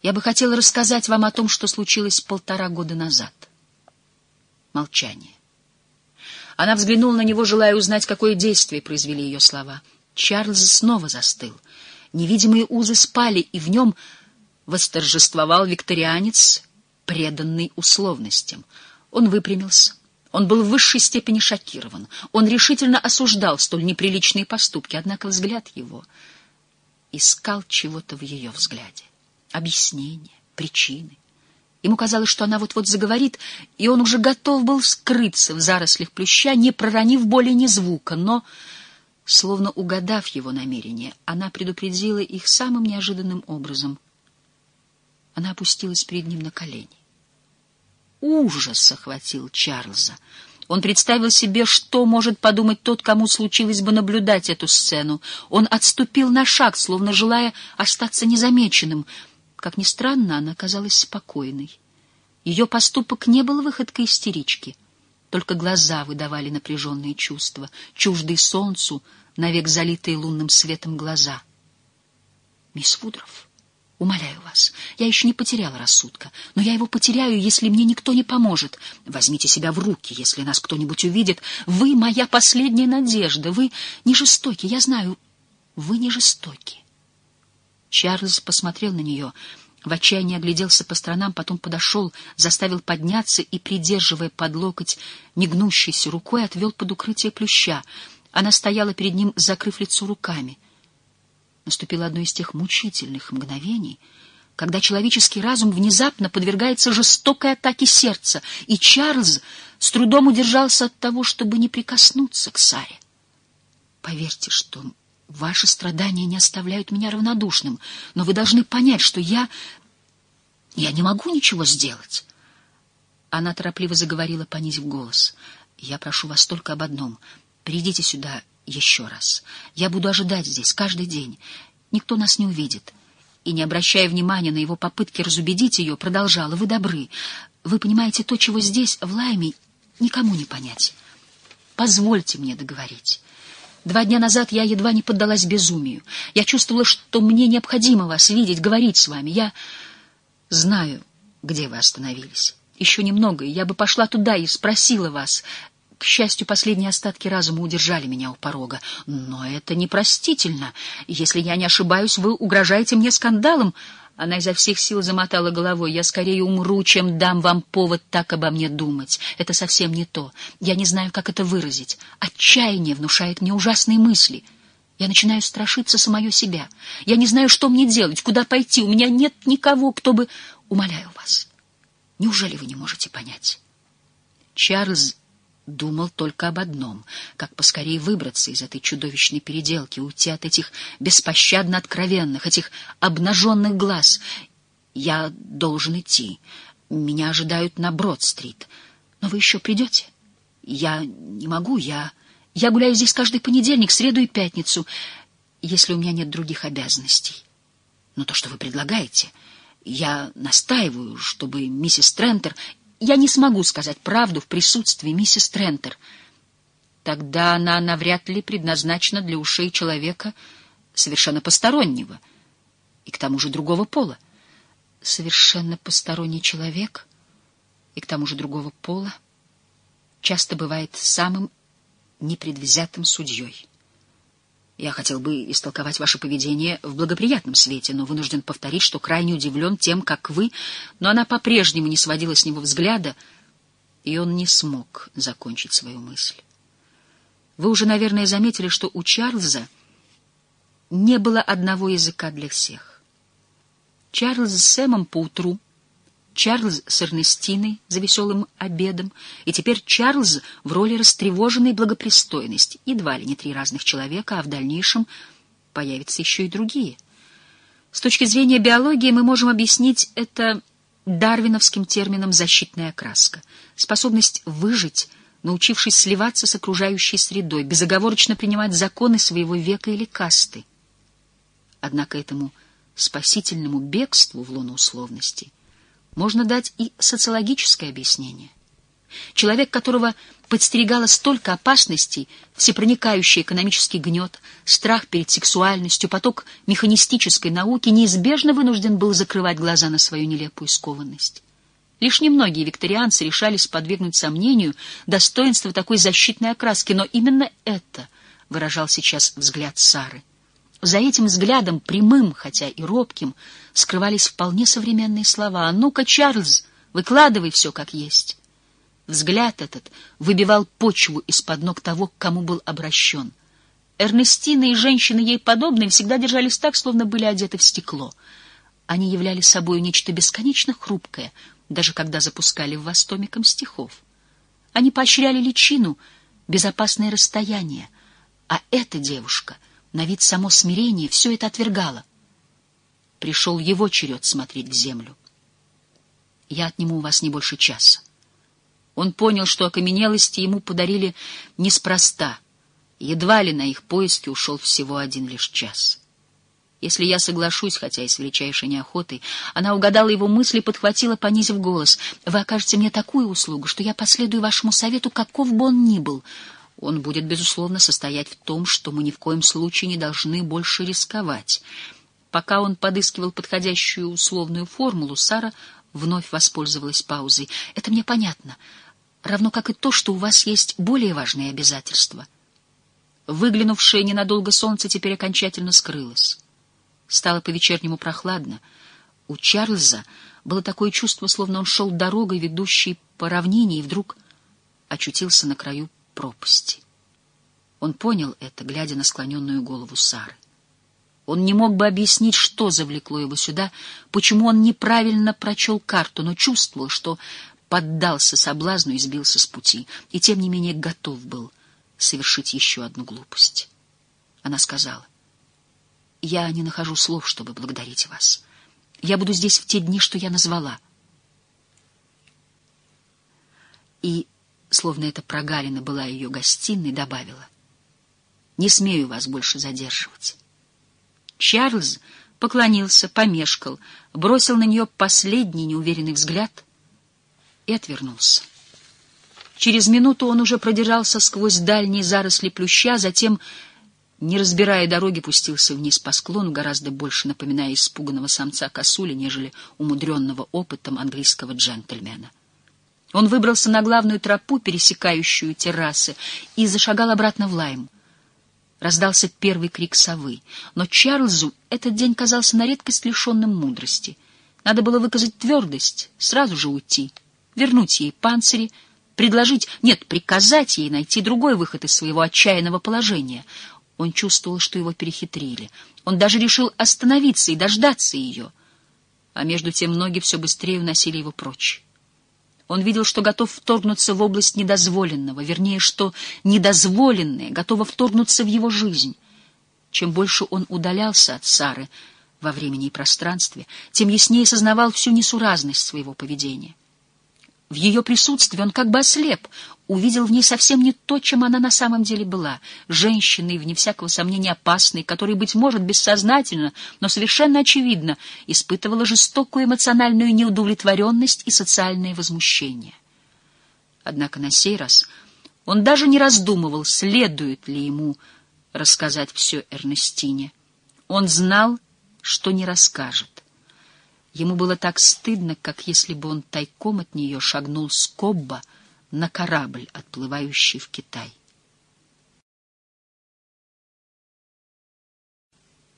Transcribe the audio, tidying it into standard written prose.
Я бы хотела рассказать вам о том, что случилось 1,5 года назад. Молчание. Она взглянула на него, желая узнать, какое действие произвели ее слова. Чарльз снова застыл. Невидимые узы спали, и в нем восторжествовал викторианец, преданный условностям. Он выпрямился. Он был в высшей степени шокирован. Он решительно осуждал столь неприличные поступки, однако взгляд его искал чего-то в ее взгляде. Объяснения, причины. Ему казалось, что она вот-вот заговорит, и он уже готов был скрыться в зарослях плюща, не проронив более ни звука, но, словно угадав его намерение, она предупредила их самым неожиданным образом. Она опустилась перед ним на колени. Ужас охватил Чарльза. Он представил себе, что может подумать тот, кому случилось бы наблюдать эту сцену. Он отступил на шаг, словно желая остаться незамеченным. Как ни странно, она казалась спокойной. Ее поступок не был выходкой истерички. Только глаза выдавали напряженные чувства, чуждые солнцу, навек залитые лунным светом глаза. «Мисс Вудров, умоляю вас, я еще не потеряла рассудка, но я его потеряю, если мне никто не поможет. Возьмите себя в руки, если нас кто-нибудь увидит. Вы моя последняя надежда, вы не жестоки, я знаю, вы не жестоки». Чарльз посмотрел на нее, в отчаянии огляделся по сторонам, потом подошел, заставил подняться и, придерживая под локоть негнущейся рукой, отвел под укрытие плюща. Она стояла перед ним, закрыв лицо руками. Наступило одно из тех мучительных мгновений, когда человеческий разум внезапно подвергается жестокой атаке сердца, и Чарльз с трудом удержался от того, чтобы не прикоснуться к Саре. «Поверьте, что ваши страдания не оставляют меня равнодушным, но вы должны понять, что я не могу ничего сделать». Она торопливо заговорила, понизив голос. «Я прошу вас только об одном. Придите сюда еще раз. Я буду ожидать здесь каждый день. Никто нас не увидит». И, не обращая внимания на его попытки разубедить ее, продолжала: «Вы добры. Вы понимаете то, чего здесь, в Лайме, никому не понять. Позвольте мне договорить. 2 дня назад я едва не поддалась безумию. Я чувствовала, что мне необходимо вас видеть, говорить с вами. Я знаю, где вы остановились. Еще немного, и я бы пошла туда и спросила вас. К счастью, последние остатки разума удержали меня у порога. Но это непростительно. Если я не ошибаюсь, вы угрожаете мне скандалом». Она изо всех сил замотала головой. «Я скорее умру, чем дам вам повод так обо мне думать. Это совсем не то. Я не знаю, как это выразить. Отчаяние внушает мне ужасные мысли. Я начинаю страшиться самое себя. Я не знаю, что мне делать, куда пойти. У меня нет никого, кто бы... Умоляю вас, неужели вы не можете понять?» Чарльз думал только об одном: как поскорее выбраться из этой чудовищной переделки, уйти от этих беспощадно откровенных, этих обнаженных глаз. «Я должен идти. Меня ожидают на Брод-стрит. Но вы еще придете?» «Я не могу. Я гуляю здесь каждый понедельник, среду и пятницу, если у меня нет других обязанностей. Но то, что вы предлагаете, я настаиваю, чтобы миссис Трентер... Я не смогу сказать правду в присутствии миссис Трентер. Тогда она навряд ли предназначена для ушей человека совершенно постороннего и к тому же другого пола». Совершенно посторонний человек и к тому же другого пола часто бывает самым непредвзятым судьей. Я хотел бы истолковать ваше поведение в благоприятном свете, но вынужден повторить, что крайне удивлен тем, как вы... Но она по-прежнему не сводила с него взгляда, и он не смог закончить свою мысль. Вы уже, наверное, заметили, что у Чарльза не было одного языка для всех. Чарльз с Сэмом поутру, Чарльз с Эрнестиной за веселым обедом, и теперь Чарльз в роли растревоженной благопристойности. Едва ли не 3 разных человека, а в дальнейшем появятся еще и другие. С точки зрения биологии мы можем объяснить это дарвиновским термином «защитная окраска». Способность выжить, научившись сливаться с окружающей средой, безоговорочно принимать законы своего века или касты. Однако этому спасительному бегству в лоно условностей можно дать и социологическое объяснение. Человек, которого подстерегало столько опасностей, всепроникающий экономический гнет, страх перед сексуальностью, поток механистической науки, неизбежно вынужден был закрывать глаза на свою нелепую скованность. Лишь немногие викторианцы решались подвергнуть сомнению достоинство такой защитной окраски, но именно это выражал сейчас взгляд Сары. За этим взглядом, прямым, хотя и робким, скрывались вполне современные слова. «А ну-ка, Чарльз, выкладывай все как есть». Взгляд этот выбивал почву из-под ног того, к кому был обращен. Эрнестина и женщины ей подобные всегда держались так, словно были одеты в стекло. Они являли собой нечто бесконечно хрупкое, даже когда запускали в вас томиком стихов. Они поощряли личину, безопасное расстояние, а эта девушка, на вид само смирение, все это отвергала. Пришел его черед смотреть в землю. Я отниму у вас не больше часа. Он понял, что окаменелости ему подарили неспроста. Едва ли на их поиски ушел всего один лишь час. Если я соглашусь, хотя и с величайшей неохотой, она угадала его мысли и подхватила, понизив голос. Вы окажете мне такую услугу, что я последую вашему совету, каков бы он ни был. Он будет, безусловно, состоять в том, что мы ни в коем случае не должны больше рисковать. Пока он подыскивал подходящую условную формулу, Сара вновь воспользовалась паузой. Это мне понятно. Равно как и то, что у вас есть более важные обязательства. Выглянувшее ненадолго солнце теперь окончательно скрылось. Стало по-вечернему прохладно. У Чарльза было такое чувство, словно он шел дорогой, ведущей по равнине, и вдруг очутился на краю пропасти. Он понял это, глядя на склоненную голову Сары. Он не мог бы объяснить, что завлекло его сюда, почему он неправильно прочел карту, но чувствовал, что поддался соблазну и сбился с пути, и тем не менее готов был совершить еще одну глупость. Она сказала: «Я не нахожу слов, чтобы благодарить вас. Я буду здесь в те дни, что я назвала». И, словно эта прогалина была ее гостиной, добавила: «Не смею вас больше задерживать». Чарльз поклонился, помешкал, бросил на нее последний неуверенный взгляд и отвернулся. Через минуту он уже продирался сквозь дальние заросли плюща, затем, не разбирая дороги, пустился вниз по склону, гораздо больше напоминая испуганного самца косули, нежели умудренного опытом английского джентльмена. Он выбрался на главную тропу, пересекающую террасы, и зашагал обратно в Лайм. Раздался первый крик совы, но Чарльзу этот день казался на редкость лишенным мудрости. Надо было выказать твердость, сразу же уйти, вернуть ей панцири, предложить, нет, приказать ей найти другой выход из своего отчаянного положения. Он чувствовал, что его перехитрили. Он даже решил остановиться и дождаться ее. А между тем ноги все быстрее уносили его прочь. Он видел, что готов вторгнуться в область недозволенного, вернее, что недозволенное готово вторгнуться в его жизнь. Чем больше он удалялся от Сары во времени и пространстве, тем яснее сознавал всю несуразность своего поведения. В ее присутствии он как бы ослеп, увидел в ней совсем не то, чем она на самом деле была, женщиной, вне всякого сомнения опасной, которая, быть может, бессознательно, но совершенно очевидно, испытывала жестокую эмоциональную неудовлетворенность и социальное возмущение. Однако на сей раз он даже не раздумывал, следует ли ему рассказать все Эрнестине. Он знал, что не расскажет. Ему было так стыдно, как если бы он тайком от нее шагнул с Кобба на корабль, отплывающий в Китай.